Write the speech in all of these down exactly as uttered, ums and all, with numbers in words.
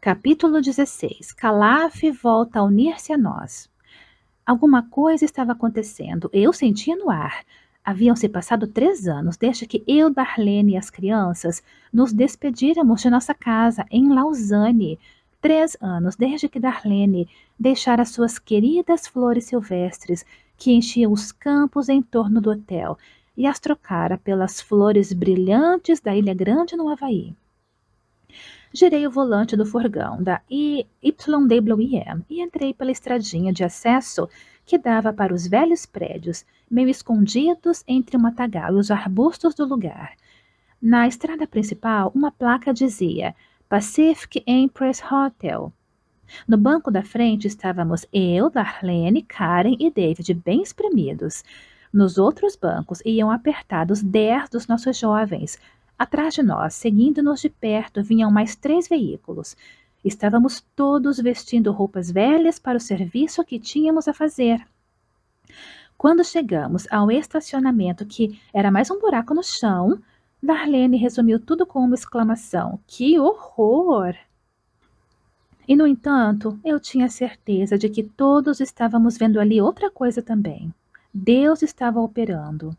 Capítulo dezesseis. Calaf volta a unir-se a nós. Alguma coisa estava acontecendo. Eu sentia no ar. Haviam se passado três anos desde que eu, Darlene e as crianças nos despedíramos de nossa casa em Lausanne. Três anos desde que Darlene deixara suas queridas flores silvestres que enchiam os campos em torno do hotel e as trocara pelas flores brilhantes da Ilha Grande no Havaí. Girei o volante do furgão da Y W M e entrei pela estradinha de acesso que dava para os velhos prédios, meio escondidos entre o matagal e os arbustos do lugar. Na estrada principal, uma placa dizia Pacific Empress Hotel. No banco da frente estávamos eu, Darlene, Karen e David, bem espremidos. Nos outros bancos iam apertados dez dos nossos jovens. Atrás de nós, seguindo-nos de perto, vinham mais três veículos. Estávamos todos vestindo roupas velhas para o serviço que tínhamos a fazer. Quando chegamos ao estacionamento, que era mais um buraco no chão, Darlene resumiu tudo com uma exclamação. Que horror! E, no entanto, eu tinha certeza de que todos estávamos vendo ali outra coisa também. Deus estava operando.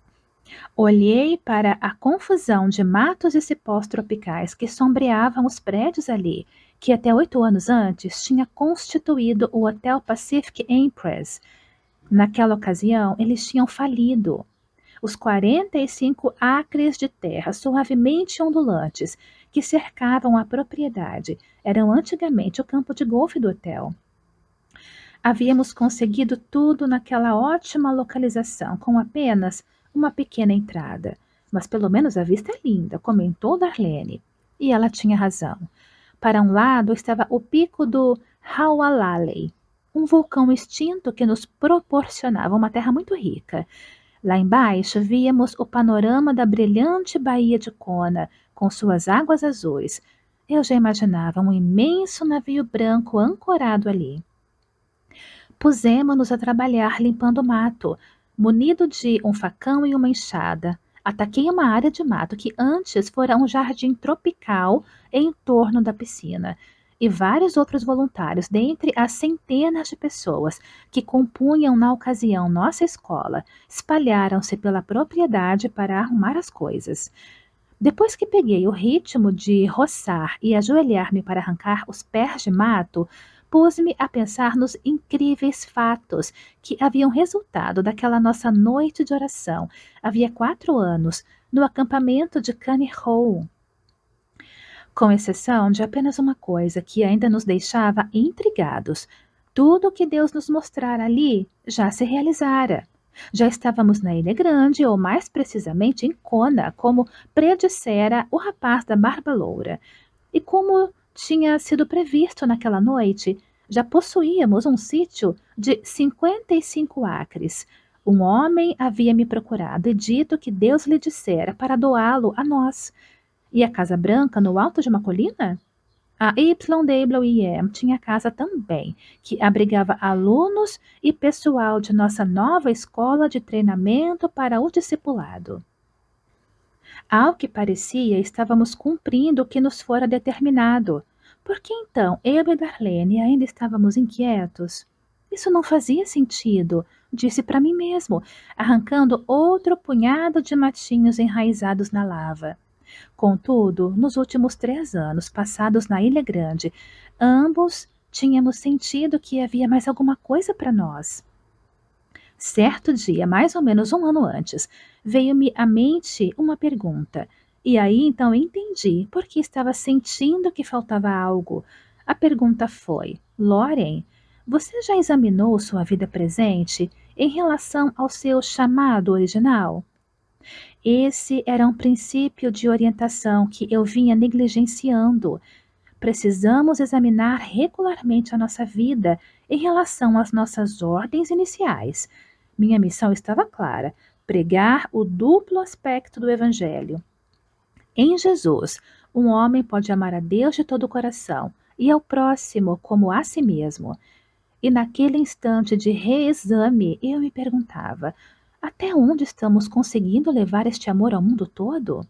Olhei para a confusão de matos e cipós tropicais que sombreavam os prédios ali, que até oito anos antes tinha constituído o Hotel Pacific Empress. Naquela ocasião, eles tinham falido. Os quarenta e cinco acres de terra suavemente ondulantes que cercavam a propriedade eram antigamente o campo de golfe do hotel. Havíamos conseguido tudo naquela ótima localização, com apenas uma pequena entrada. Mas pelo menos a vista é linda, comentou Darlene. E ela tinha razão. Para um lado estava o pico do Haualale, um vulcão extinto que nos proporcionava uma terra muito rica. Lá embaixo víamos o panorama da brilhante Baía de Kona, com suas águas azuis. Eu já imaginava um imenso navio branco ancorado ali. Pusemo-nos a trabalhar limpando o mato, munido de um facão e uma enxada. Ataquei uma área de mato que antes fora um jardim tropical em torno da piscina, e vários outros voluntários, dentre as centenas de pessoas que compunham na ocasião nossa escola, espalharam-se pela propriedade para arrumar as coisas. Depois que peguei o ritmo de roçar e ajoelhar-me para arrancar os pés de mato, pus-me a pensar nos incríveis fatos que haviam resultado daquela nossa noite de oração, havia quatro anos, no acampamento de Caney Hall. Com exceção de apenas uma coisa que ainda nos deixava intrigados. Tudo o que Deus nos mostrara ali já se realizara. Já estávamos na Ilha Grande, ou mais precisamente em Kona, como predissera o rapaz da barba loura. E como tinha sido previsto naquela noite, já possuíamos um sítio de cinquenta e cinco acres. Um homem havia me procurado e dito que Deus lhe dissera para doá-lo a nós. E a Casa Branca no alto de uma colina? A Y W M tinha casa também, que abrigava alunos e pessoal de nossa nova escola de treinamento para o discipulado. Ao que parecia, estávamos cumprindo o que nos fora determinado. Por que então eu e Darlene ainda estávamos inquietos? Isso não fazia sentido, disse para mim mesmo, arrancando outro punhado de matinhos enraizados na lava. Contudo, nos últimos três anos passados na Ilha Grande, ambos tínhamos sentido que havia mais alguma coisa para nós. Certo dia, mais ou menos um ano antes, veio-me à mente uma pergunta, e aí então entendi por que estava sentindo que faltava algo. A pergunta foi: Lauren, você já examinou sua vida presente em relação ao seu chamado original? Esse era um princípio de orientação que eu vinha negligenciando. Precisamos examinar regularmente a nossa vida em relação às nossas ordens iniciais. Minha missão estava clara: pregar o duplo aspecto do Evangelho. Em Jesus, um homem pode amar a Deus de todo o coração e ao próximo como a si mesmo. E naquele instante de reexame, eu me perguntava: até onde estamos conseguindo levar este amor ao mundo todo?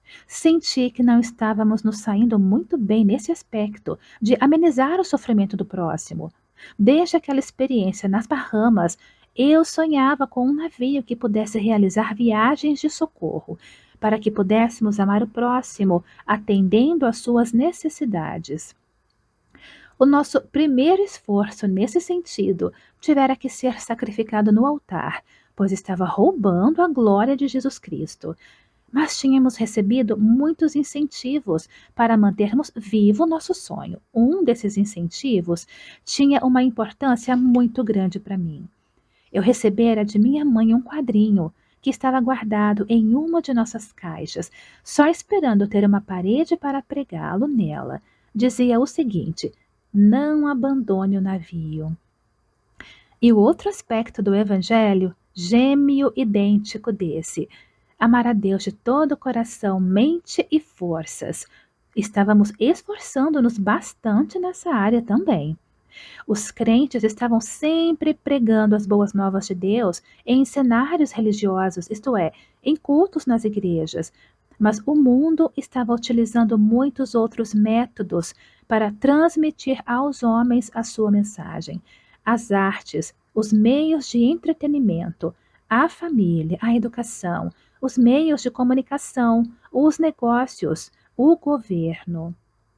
Senti que não estávamos nos saindo muito bem nesse aspecto, de amenizar o sofrimento do próximo. Desde aquela experiência nas Bahamas, eu sonhava com um navio que pudesse realizar viagens de socorro, para que pudéssemos amar o próximo, atendendo às suas necessidades. O nosso primeiro esforço nesse sentido tivera que ser sacrificado no altar, pois estava roubando a glória de Jesus Cristo. Mas tínhamos recebido muitos incentivos para mantermos vivo o nosso sonho. Um desses incentivos tinha uma importância muito grande para mim. Eu recebera de minha mãe um quadrinho que estava guardado em uma de nossas caixas, só esperando ter uma parede para pregá-lo nela. Dizia o seguinte: não abandone o navio. E o outro aspecto do Evangelho, gêmeo idêntico desse: amar a Deus de todo o coração, mente e forças. Estávamos esforçando-nos bastante nessa área também. Os crentes estavam sempre pregando as boas novas de Deus em cenários religiosos, isto é, em cultos nas igrejas. Mas o mundo estava utilizando muitos outros métodos para transmitir aos homens a sua mensagem. As artes, os meios de entretenimento, a família, a educação, os meios de comunicação, os negócios, o governo.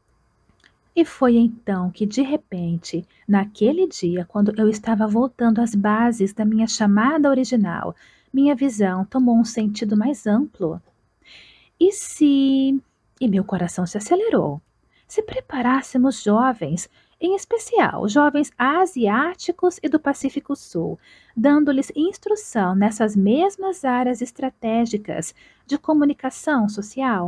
E foi então que, de repente, naquele dia, quando eu estava voltando às bases da minha chamada original, minha visão tomou um sentido mais amplo. E se. E meu coração se acelerou. Se preparássemos jovens, em especial jovens asiáticos e do Pacífico Sul, dando-lhes instrução nessas mesmas áreas estratégicas de comunicação social?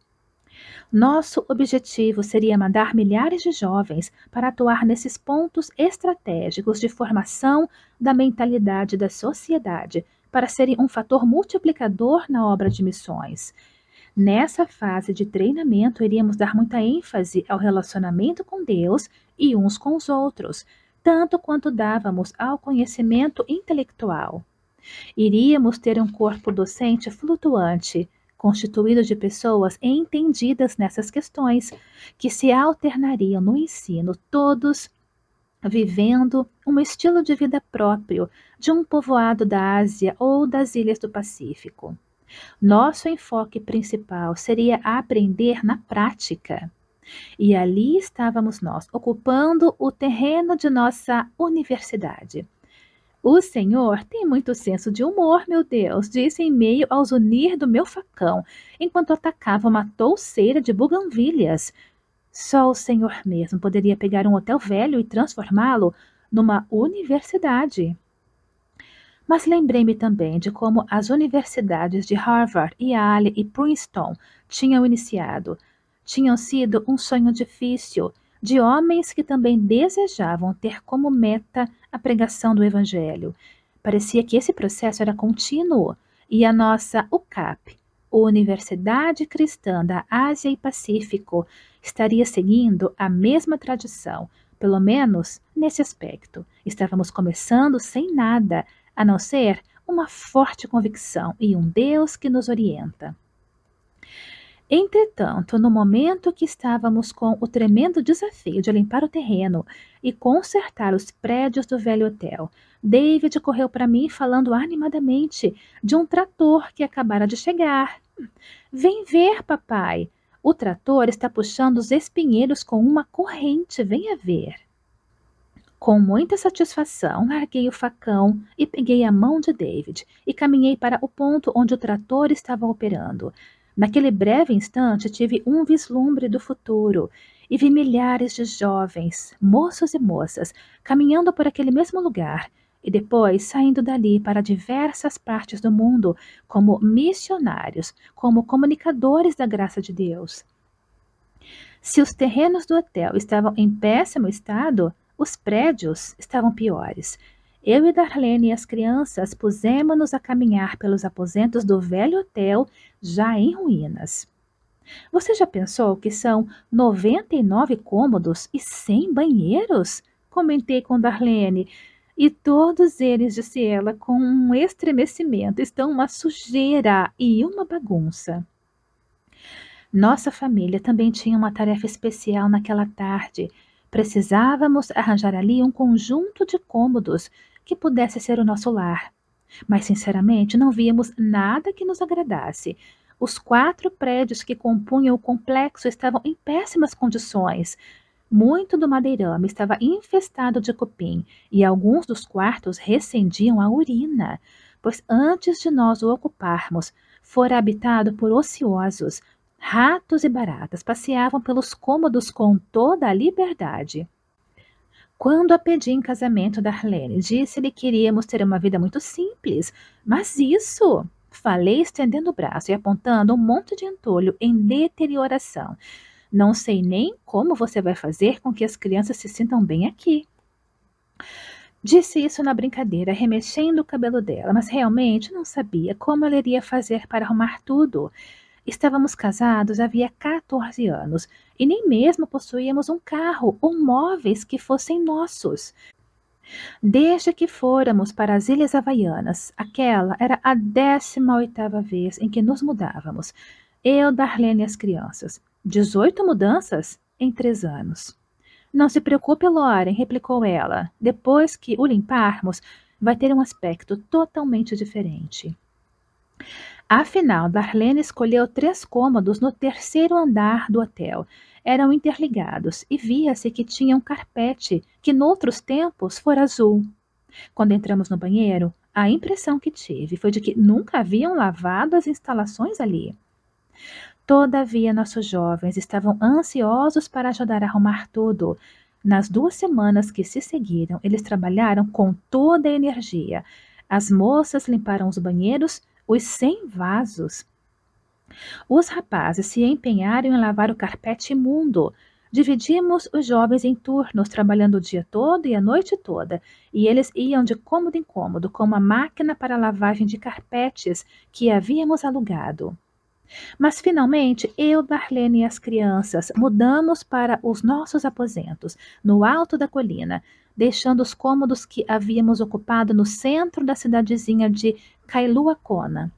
Nosso objetivo seria mandar milhares de jovens para atuar nesses pontos estratégicos de formação da mentalidade da sociedade, para serem um fator multiplicador na obra de missões. Nessa fase de treinamento, iríamos dar muita ênfase ao relacionamento com Deus e uns com os outros, tanto quanto dávamos ao conhecimento intelectual. Iríamos ter um corpo docente flutuante, constituído de pessoas entendidas nessas questões, que se alternariam no ensino, todos vivendo um estilo de vida próprio de um povoado da Ásia ou das ilhas do Pacífico. Nosso enfoque principal seria aprender na prática. E ali estávamos nós, ocupando o terreno de nossa universidade. O senhor tem muito senso de humor, meu Deus, disse em meio ao zunir do meu facão, enquanto atacava uma touceira de buganvílias. Só o senhor mesmo poderia pegar um hotel velho e transformá-lo numa universidade. Mas lembrei-me também de como as universidades de Harvard, Yale e Princeton tinham iniciado. Tinham sido um sonho difícil, de homens que também desejavam ter como meta a pregação do Evangelho. Parecia que esse processo era contínuo, e a nossa U C A P, Universidade Cristã da Ásia e Pacífico, estaria seguindo a mesma tradição, pelo menos nesse aspecto. Estávamos começando sem nada, a não ser uma forte convicção e um Deus que nos orienta. Entretanto, no momento que estávamos com o tremendo desafio de limpar o terreno e consertar os prédios do velho hotel, David correu para mim falando animadamente de um trator que acabara de chegar. Vem ver, papai. O trator está puxando os espinheiros com uma corrente, venha ver. Com muita satisfação, larguei o facão e peguei a mão de David e caminhei para o ponto onde o trator estava operando. Naquele breve instante, tive um vislumbre do futuro e vi milhares de jovens, moços e moças, caminhando por aquele mesmo lugar e depois saindo dali para diversas partes do mundo como missionários, como comunicadores da graça de Deus. Se os terrenos do hotel estavam em péssimo estado, os prédios estavam piores. Eu e Darlene e as crianças pusemos-nos a caminhar pelos aposentos do velho hotel, já em ruínas. Você já pensou que são noventa e nove cômodos e cem banheiros? Comentei com Darlene. E todos eles, disse ela, com um estremecimento, estão uma sujeira e uma bagunça. Nossa família também tinha uma tarefa especial naquela tarde. Precisávamos arranjar ali um conjunto de cômodos que pudesse ser o nosso lar. Mas, sinceramente, não víamos nada que nos agradasse. Os quatro prédios que compunham o complexo estavam em péssimas condições. Muito do madeirame estava infestado de cupim e alguns dos quartos recendiam a urina, pois antes de nós o ocuparmos, fora habitado por ociosos. Ratos e baratas passeavam pelos cômodos com toda a liberdade. Quando a pedi em casamento, Darlene, disse-lhe que iríamos ter uma vida muito simples. Mas isso! Falei estendendo o braço e apontando um monte de entulho em deterioração. Não sei nem como você vai fazer com que as crianças se sintam bem aqui. Disse isso na brincadeira, remexendo o cabelo dela, mas realmente não sabia como ela iria fazer para arrumar tudo. Estávamos casados havia quatorze anos e nem mesmo possuíamos um carro ou móveis que fossem nossos. Desde que fôramos para as Ilhas Havaianas, aquela era a décima oitava vez em que nos mudávamos. Eu, Darlene e as crianças. Dezoito mudanças em três anos. Não se preocupe, Lauren, replicou ela. Depois que o limparmos, vai ter um aspecto totalmente diferente. Afinal, Darlene escolheu três cômodos no terceiro andar do hotel. Eram interligados e via-se que tinham carpete, que noutros tempos fora azul. Quando entramos no banheiro, a impressão que tive foi de que nunca haviam lavado as instalações ali. Todavia, nossos jovens estavam ansiosos para ajudar a arrumar tudo. Nas duas semanas que se seguiram, eles trabalharam com toda a energia. As moças limparam os banheiros, os cem vasos. Os rapazes se empenharam em lavar o carpete imundo. Dividimos os jovens em turnos, trabalhando o dia todo e a noite toda, e eles iam de cômodo em cômodo com uma máquina para lavagem de carpetes que havíamos alugado. Mas finalmente eu, Darlene e as crianças mudamos para os nossos aposentos, no alto da colina, deixando os cômodos que havíamos ocupado no centro da cidadezinha de Kailua-Kona.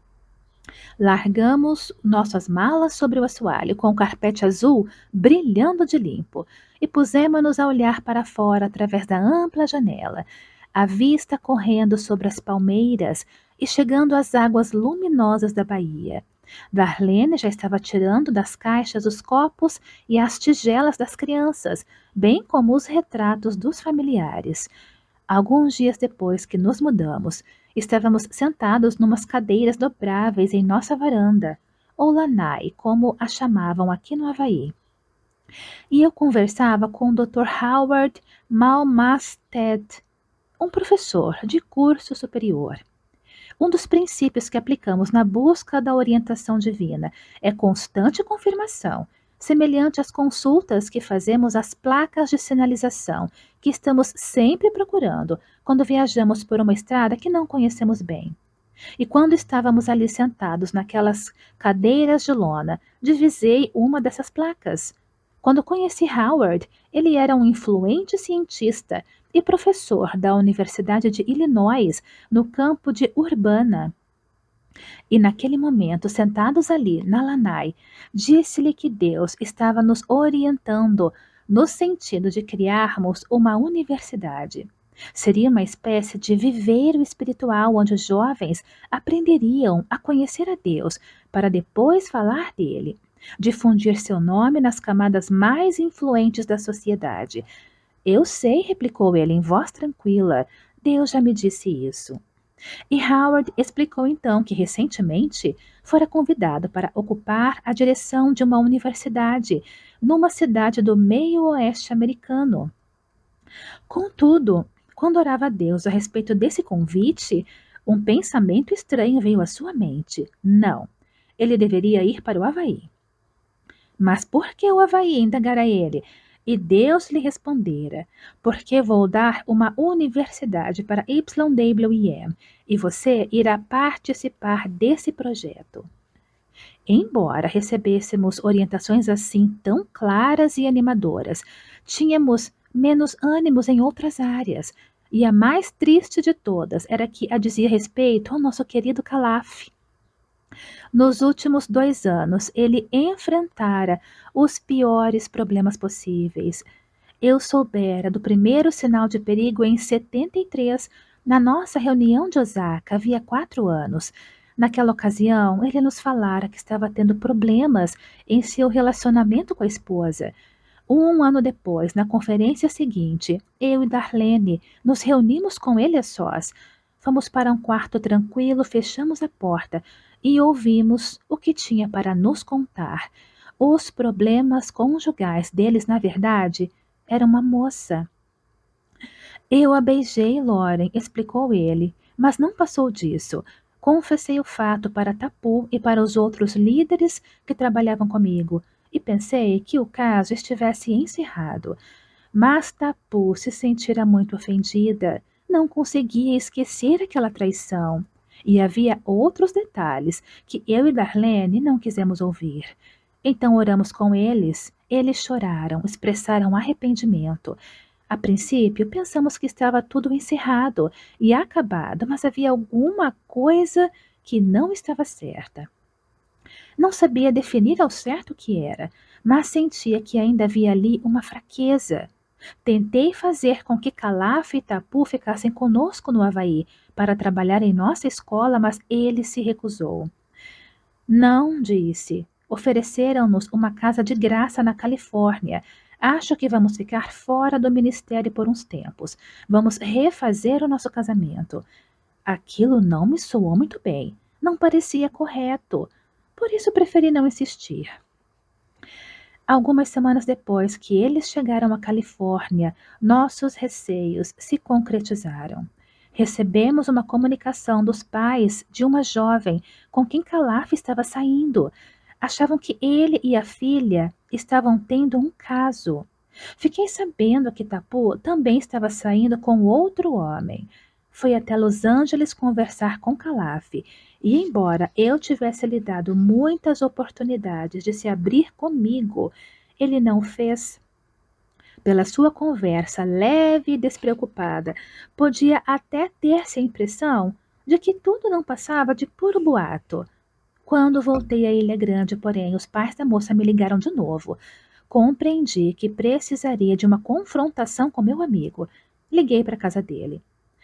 Largamos nossas malas sobre o assoalho, com o carpete azul brilhando de limpo, e pusemos-nos a olhar para fora através da ampla janela, a vista correndo sobre as palmeiras e chegando às águas luminosas da baía. Darlene já estava tirando das caixas os copos e as tigelas das crianças, bem como os retratos dos familiares. Alguns dias depois que nos mudamos, estávamos sentados numas cadeiras dobráveis em nossa varanda, ou lanai, como a chamavam aqui no Havaí. E eu conversava com o doutor Howard Malmsted, um professor de curso superior. Um dos princípios que aplicamos na busca da orientação divina é constante confirmação, semelhante às consultas que fazemos às placas de sinalização, que estamos sempre procurando quando viajamos por uma estrada que não conhecemos bem. E quando estávamos ali sentados naquelas cadeiras de lona, divisei uma dessas placas. Quando conheci Howard, ele era um influente cientista e professor da Universidade de Illinois, no campo de Urbana. E naquele momento, sentados ali, na lanai, disse-lhe que Deus estava nos orientando no sentido de criarmos uma universidade. Seria uma espécie de viveiro espiritual onde os jovens aprenderiam a conhecer a Deus para depois falar dele, difundir seu nome nas camadas mais influentes da sociedade. Eu sei, replicou ele em voz tranquila, Deus já me disse isso. E Howard explicou então que recentemente fora convidado para ocupar a direção de uma universidade numa cidade do meio-oeste americano. Contudo, quando orava a Deus a respeito desse convite, um pensamento estranho veio à sua mente. Não, ele deveria ir para o Havaí. Mas por que o Havaí? Indagara ele. E Deus lhe respondera, porque vou dar uma universidade para Y W M e você irá participar desse projeto. Embora recebêssemos orientações assim tão claras e animadoras, tínhamos menos ânimos em outras áreas, e a mais triste de todas era que a dizia respeito ao nosso querido Calaf. Nos últimos dois anos, ele enfrentara os piores problemas possíveis. Eu soubera do primeiro sinal de perigo em setenta e três, na nossa reunião de Osaka, havia quatro anos. Naquela ocasião, ele nos falara que estava tendo problemas em seu relacionamento com a esposa. Um ano depois, na conferência seguinte, eu e Darlene nos reunimos com ele a sós. Fomos para um quarto tranquilo, fechamos a porta e ouvimos o que tinha para nos contar. Os problemas conjugais deles, na verdade, era uma moça. Eu a beijei, Loren, explicou ele, mas não passou disso. Confessei o fato para Tapu e para os outros líderes que trabalhavam comigo, e pensei que o caso estivesse encerrado. Mas Tapu se sentira muito ofendida. Não conseguia esquecer aquela traição. E havia outros detalhes que eu e Darlene não quisemos ouvir. Então oramos com eles. Eles choraram, expressaram arrependimento. A princípio, pensamos que estava tudo encerrado e acabado, mas havia alguma coisa que não estava certa. Não sabia definir ao certo o que era, mas sentia que ainda havia ali uma fraqueza. Tentei fazer com que Calaf e Tapu ficassem conosco no Havaí para trabalhar em nossa escola, mas ele se recusou. Não, disse. Ofereceram-nos uma casa de graça na Califórnia. Acho que vamos ficar fora do ministério por uns tempos. Vamos refazer o nosso casamento. Aquilo não me soou muito bem. Não parecia correto. Por isso preferi não insistir. Algumas semanas depois que eles chegaram à Califórnia, nossos receios se concretizaram. Recebemos uma comunicação dos pais de uma jovem com quem Calaf estava saindo. Achavam que ele e a filha estavam tendo um caso. Fiquei sabendo que Tapu também estava saindo com outro homem. Fui até Los Angeles conversar com Calaf, e embora eu tivesse lhe dado muitas oportunidades de se abrir comigo, ele não o fez. Pela sua conversa leve e despreocupada, podia até ter-se a impressão de que tudo não passava de puro boato. Quando voltei à Ilha Grande, porém, os pais da moça me ligaram de novo. Compreendi que precisaria de uma confrontação com meu amigo. Liguei para a casa dele.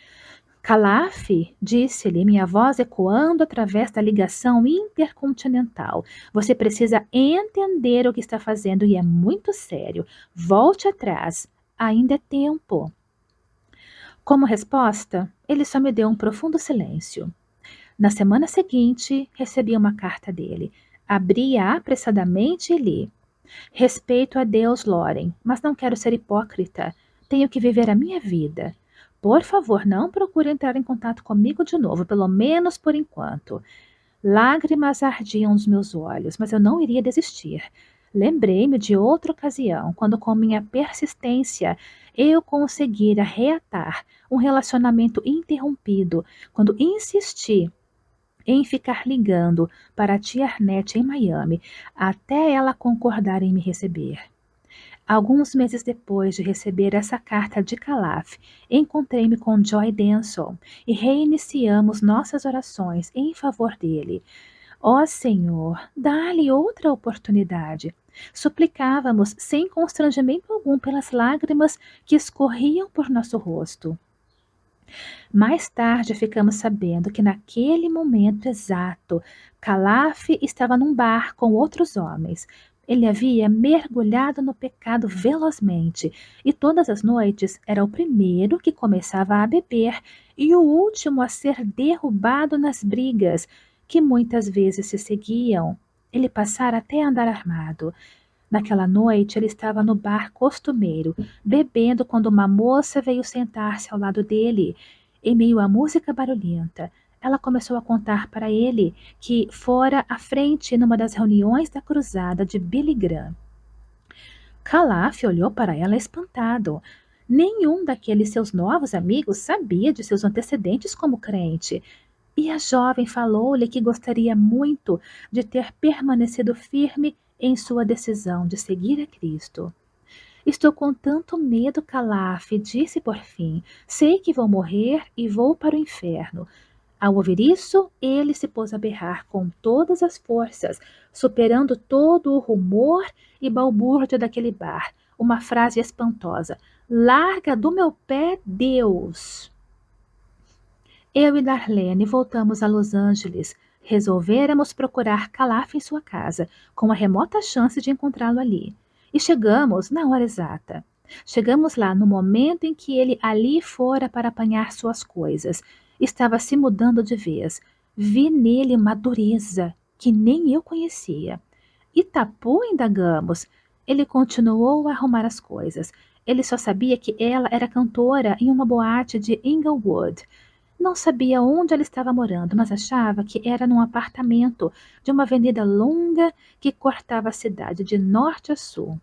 Calaf, disse-lhe, minha voz ecoando através da ligação intercontinental. Você precisa entender o que está fazendo e é muito sério. Volte atrás. Ainda é tempo. Como resposta, ele só me deu um profundo silêncio. Na semana seguinte, recebi uma carta dele. Abri-a apressadamente e li. Respeito a Deus, Loren, mas não quero ser hipócrita. Tenho que viver a minha vida. Por favor, não procure entrar em contato comigo de novo, pelo menos por enquanto. Lágrimas ardiam nos meus olhos, mas eu não iria desistir. Lembrei-me de outra ocasião, quando com minha persistência eu conseguira reatar um relacionamento interrompido, quando insisti em ficar ligando para a tia Arnett em Miami, até ela concordar em me receber. Alguns meses depois de receber essa carta de Calaf, encontrei-me com Joy Denson e reiniciamos nossas orações em favor dele. Ó Senhor, dá-lhe outra oportunidade. Suplicávamos sem constrangimento algum pelas lágrimas que escorriam por nosso rosto. Mais tarde ficamos sabendo que naquele momento exato, Calaf estava num bar com outros homens. Ele havia mergulhado no pecado velozmente e todas as noites era o primeiro que começava a beber e o último a ser derrubado nas brigas, que muitas vezes se seguiam. Ele passara até a andar armado. Naquela noite ele estava no bar costumeiro, bebendo quando uma moça veio sentar-se ao lado dele. Em meio à música barulhenta, ela começou a contar para ele que fora à frente numa das reuniões da cruzada de Billy Graham. Calaf olhou para ela espantado. Nenhum daqueles seus novos amigos sabia de seus antecedentes como crente. E a jovem falou-lhe que gostaria muito de ter permanecido firme em sua decisão de seguir a Cristo. Estou com tanto medo, Calaf, disse por fim. Sei que vou morrer e vou para o inferno. Ao ouvir isso, ele se pôs a berrar com todas as forças, superando todo o rumor e balbúrdia daquele bar. Uma frase espantosa: "Larga do meu pé, Deus!" Eu e Darlene voltamos a Los Angeles. Resolvéramos procurar Calaf em sua casa, com a remota chance de encontrá-lo ali. E chegamos na hora exata. Chegamos lá no momento em que ele ali fora para apanhar suas coisas. Estava se mudando de vez. Vi nele uma dureza que nem eu conhecia. E Tapu, indagamos. Ele continuou a arrumar as coisas. Ele só sabia que ela era cantora em uma boate de Inglewood. Não sabia onde ela estava morando, mas achava que era num apartamento de uma avenida longa que cortava a cidade de norte a sul.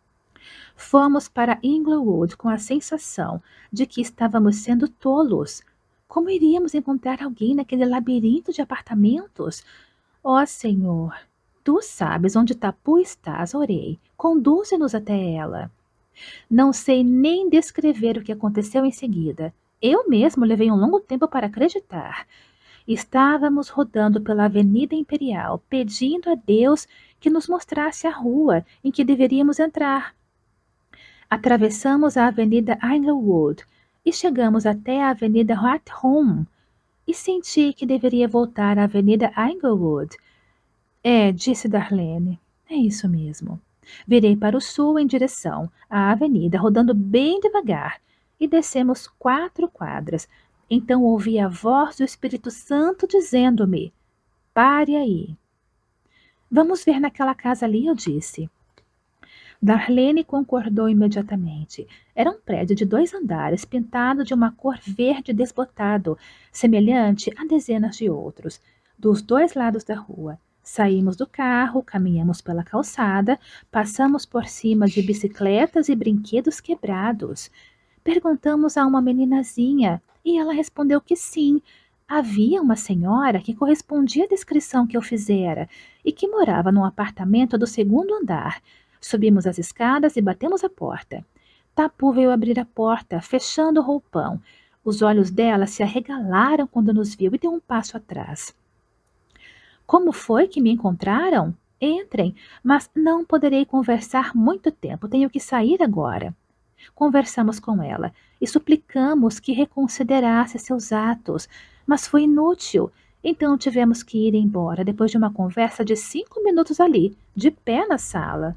Fomos para Inglewood com a sensação de que estávamos sendo tolos. Como iríamos encontrar alguém naquele labirinto de apartamentos? Ó Senhor, tu sabes onde Tapu estás, orei. Conduze-nos até ela. Não sei nem descrever o que aconteceu em seguida. Eu mesmo levei um longo tempo para acreditar. Estávamos rodando pela Avenida Imperial, pedindo a Deus que nos mostrasse a rua em que deveríamos entrar. Atravessamos a Avenida Inglewood e chegamos até a Avenida Home e senti que deveria voltar à Avenida Inglewood. É, disse Darlene, é isso mesmo. Virei para o sul em direção à avenida, rodando bem devagar, e descemos quatro quadras. Então ouvi a voz do Espírito Santo dizendo-me: "Pare aí." "Vamos ver naquela casa ali", eu disse. Darlene concordou imediatamente. Era um prédio de dois andares, pintado de uma cor verde desbotado, semelhante a dezenas de outros, dos dois lados da rua. Saímos do carro, caminhamos pela calçada, passamos por cima de bicicletas e brinquedos quebrados. Perguntamos a uma meninazinha e ela respondeu que sim. Havia uma senhora que correspondia à descrição que eu fizera e que morava num apartamento do segundo andar. Subimos as escadas e batemos a porta. Tapu veio abrir a porta, fechando o roupão. Os olhos dela se arregalaram quando nos viu e deu um passo atrás. "Como foi que me encontraram? Entrem, mas não poderei conversar muito tempo, tenho que sair agora." Conversamos com ela e suplicamos que reconsiderasse seus atos, mas foi inútil. Então tivemos que ir embora depois de uma conversa de cinco minutos ali, de pé na sala.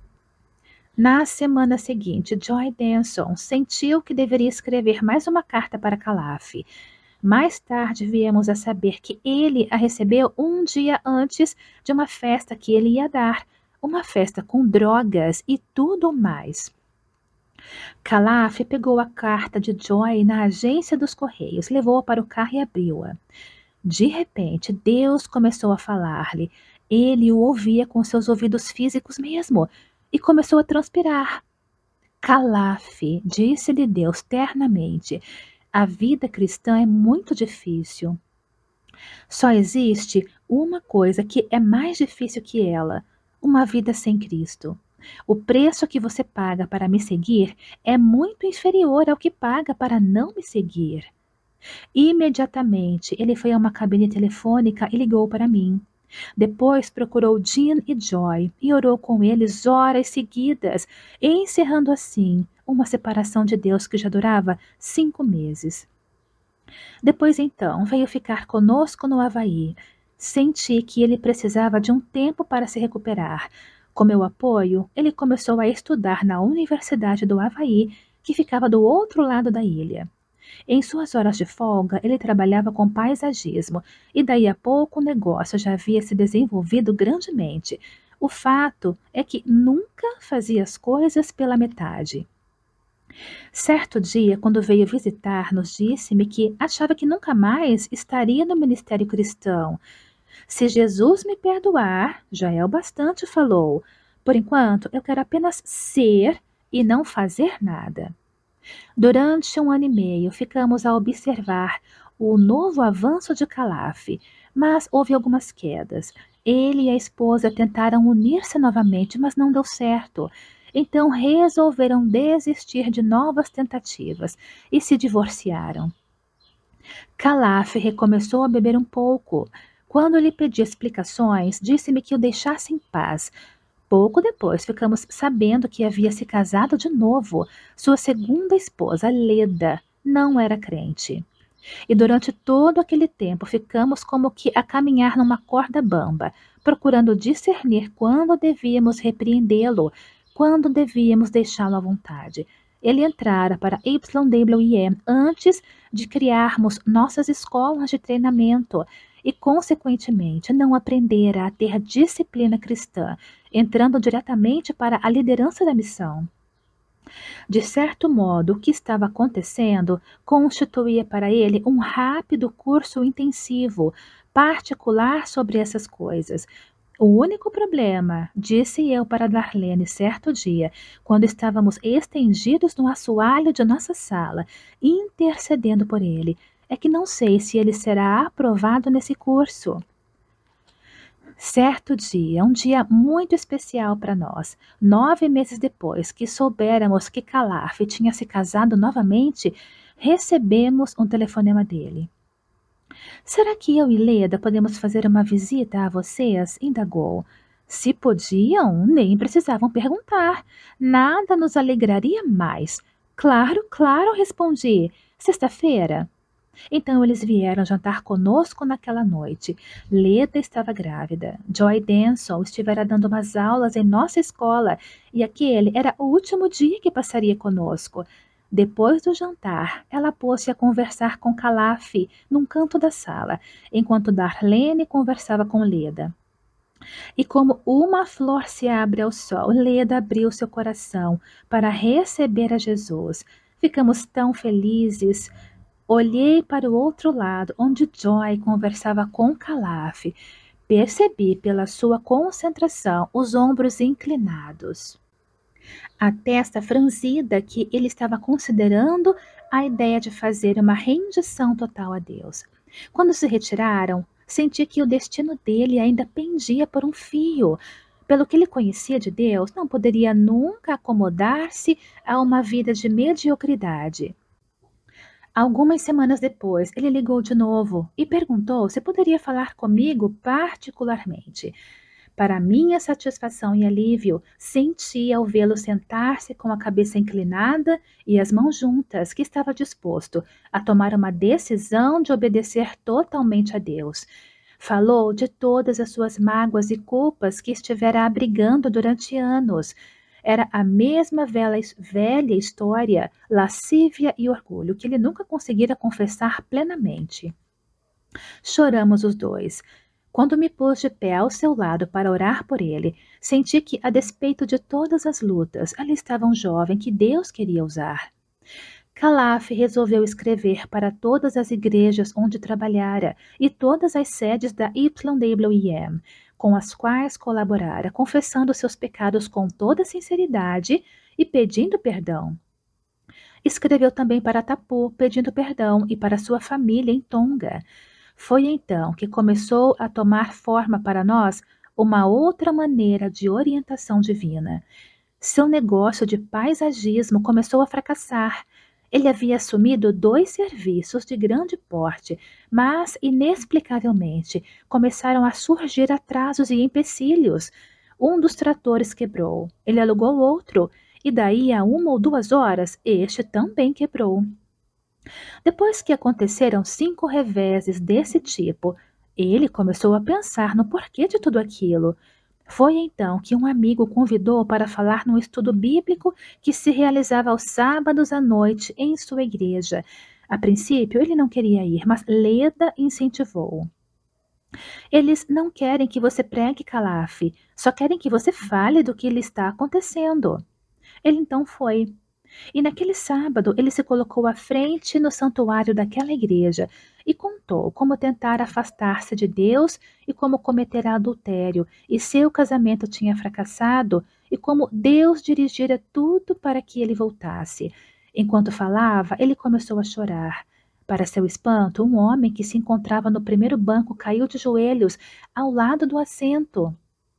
Na semana seguinte, Joy Denson sentiu que deveria escrever mais uma carta para Calaf. Mais tarde viemos a saber que ele a recebeu um dia antes de uma festa que ele ia dar, uma festa com drogas e tudo mais. Calaf pegou a carta de Joy na agência dos Correios, levou-a para o carro e abriu-a. De repente, Deus começou a falar-lhe. Ele o ouvia com seus ouvidos físicos mesmo e começou a transpirar. "Calaf", disse-lhe Deus ternamente, "a vida cristã é muito difícil. Só existe uma coisa que é mais difícil que ela, uma vida sem Cristo. O preço que você paga para me seguir é muito inferior ao que paga para não me seguir." Imediatamente, ele foi a uma cabine telefônica e ligou para mim. Depois procurou Jean e Joy e orou com eles horas seguidas, encerrando assim uma separação de Deus que já durava cinco meses. Depois então veio ficar conosco no Havaí. Senti que ele precisava de um tempo para se recuperar. Com meu apoio, ele começou a estudar na Universidade do Havaí, que ficava do outro lado da ilha. Em suas horas de folga, ele trabalhava com paisagismo e daí a pouco o negócio já havia se desenvolvido grandemente. O fato é que nunca fazia as coisas pela metade. Certo dia, quando veio visitar-nos, disse-me que achava que nunca mais estaria no ministério cristão. "Se Jesus me perdoar, já é o bastante", falou. "Por enquanto, eu quero apenas ser e não fazer nada." Durante um ano e meio, ficamos a observar o novo avanço de Calaf, mas houve algumas quedas. Ele e a esposa tentaram unir-se novamente, mas não deu certo. Então resolveram desistir de novas tentativas e se divorciaram. Calaf recomeçou a beber um pouco. Quando lhe pedi explicações, disse-me que o deixasse em paz. Pouco depois, ficamos sabendo que havia se casado de novo. Sua segunda esposa, Leda, não era crente. E durante todo aquele tempo ficamos como que a caminhar numa corda bamba, procurando discernir quando devíamos repreendê-lo, quando devíamos deixá-lo à vontade. Ele entrara para Y W I antes de criarmos nossas escolas de treinamento e, consequentemente, não aprendera a ter disciplina cristã, entrando diretamente para a liderança da missão. De certo modo, o que estava acontecendo constituía para ele um rápido curso intensivo, particular sobre essas coisas. O único problema, disse eu para Darlene certo dia, quando estávamos estendidos no assoalho de nossa sala, intercedendo por ele, é que não sei se ele será aprovado nesse curso. Certo dia, um dia muito especial para nós, nove meses depois que soubéramos que Calaf tinha se casado novamente, recebemos um telefonema dele. Será que eu e Leda podemos fazer uma visita a vocês? Indagou. Se podiam, nem precisavam perguntar. Nada nos alegraria mais. Claro, claro, respondi. Sexta-feira? Então eles vieram jantar conosco naquela noite. Leda estava grávida. Joy Denson estivera dando umas aulas em nossa escola e aquele era o último dia que passaria conosco. Depois do jantar, ela pôs-se a conversar com Calaf num canto da sala, enquanto Darlene conversava com Leda. E como uma flor se abre ao sol, Leda abriu seu coração para receber a Jesus. Ficamos tão felizes. Olhei para o outro lado, onde Joy conversava com Calaf. Percebi pela sua concentração os ombros inclinados, a testa franzida, que ele estava considerando a ideia de fazer uma rendição total a Deus. Quando se retiraram, senti que o destino dele ainda pendia por um fio. Pelo que ele conhecia de Deus, não poderia nunca acomodar-se a uma vida de mediocridade. Algumas semanas depois, ele ligou de novo e perguntou se poderia falar comigo particularmente. Para minha satisfação e alívio, senti ao vê-lo sentar-se com a cabeça inclinada e as mãos juntas, que estava disposto a tomar uma decisão de obedecer totalmente a Deus. Falou de todas as suas mágoas e culpas que estivera abrigando durante anos. Era a mesma velha, velha história, lascívia e orgulho, que ele nunca conseguira confessar plenamente. Choramos os dois. Quando me pus de pé ao seu lado para orar por ele, senti que, a despeito de todas as lutas, ali estava um jovem que Deus queria usar. Calaf resolveu escrever para todas as igrejas onde trabalhara e todas as sedes da Y W I M, com as quais colaborara, confessando seus pecados com toda sinceridade e pedindo perdão. Escreveu também para Tapu, pedindo perdão, e para sua família em Tonga. Foi então que começou a tomar forma para nós uma outra maneira de orientação divina. Seu negócio de paisagismo começou a fracassar. Ele havia assumido dois serviços de grande porte, mas, inexplicavelmente, começaram a surgir atrasos e empecilhos. Um dos tratores quebrou. Ele alugou outro, e daí a uma ou duas horas, este também quebrou. Depois que aconteceram cinco reveses desse tipo, ele começou a pensar no porquê de tudo aquilo. Foi então que um amigo o convidou para falar num estudo bíblico que se realizava aos sábados à noite em sua igreja. A princípio, ele não queria ir, mas Leda incentivou. Eles não querem que você pregue, Calaf, só querem que você fale do que lhe está acontecendo. Ele então foi. E naquele sábado ele se colocou à frente no santuário daquela igreja e contou como tentar afastar-se de Deus e como cometer adultério, e seu casamento tinha fracassado, e como Deus dirigira tudo para que ele voltasse. Enquanto falava, ele começou a chorar. Para seu espanto, um homem que se encontrava no primeiro banco caiu de joelhos ao lado do assento.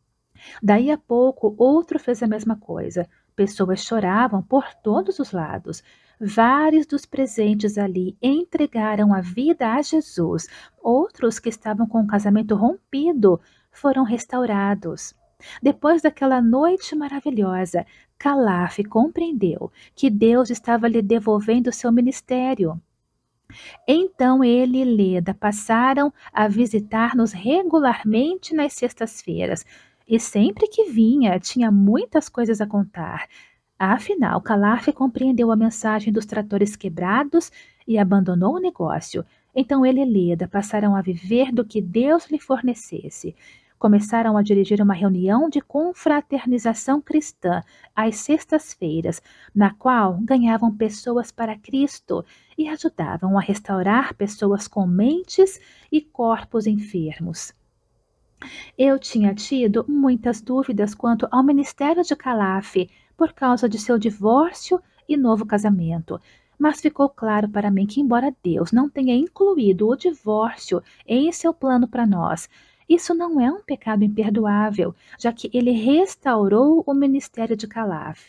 Daí a pouco, outro fez a mesma coisa. Pessoas choravam por todos os lados. Vários dos presentes ali entregaram a vida a Jesus. Outros que estavam com o casamento rompido foram restaurados. Depois daquela noite maravilhosa, Calaf compreendeu que Deus estava lhe devolvendo seu ministério. Então ele e Leda passaram a visitar-nos regularmente nas sextas-feiras, e sempre que vinha tinha muitas coisas a contar. Afinal, Calaf compreendeu a mensagem dos tratores quebrados e abandonou o negócio. Então ele e Leda passaram a viver do que Deus lhe fornecesse. Começaram a dirigir uma reunião de confraternização cristã às sextas-feiras, na qual ganhavam pessoas para Cristo e ajudavam a restaurar pessoas com mentes e corpos enfermos. Eu tinha tido muitas dúvidas quanto ao ministério de Calaf por causa de seu divórcio e novo casamento, mas ficou claro para mim que, embora Deus não tenha incluído o divórcio em seu plano para nós, isso não é um pecado imperdoável, já que ele restaurou o ministério de Calaf.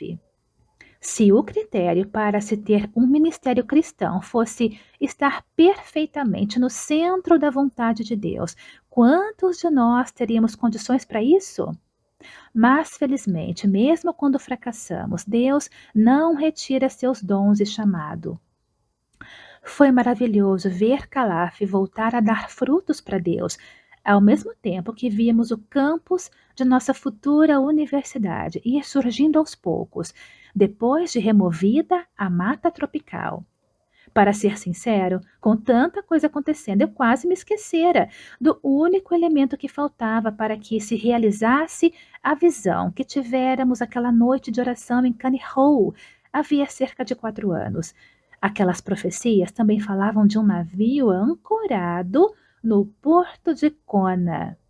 Se o critério para se ter um ministério cristão fosse estar perfeitamente no centro da vontade de Deus, quantos de nós teríamos condições para isso? Mas, felizmente, mesmo quando fracassamos, Deus não retira seus dons e chamado. Foi maravilhoso ver Calaf voltar a dar frutos para Deus, ao mesmo tempo que víamos o campus de nossa futura universidade ir surgindo aos poucos, depois de removida a mata tropical. Para ser sincero, com tanta coisa acontecendo, eu quase me esquecera do único elemento que faltava para que se realizasse a visão que tivéramos aquela noite de oração em Canihoe, havia cerca de quatro anos. Aquelas profecias também falavam de um navio ancorado no porto de Kona.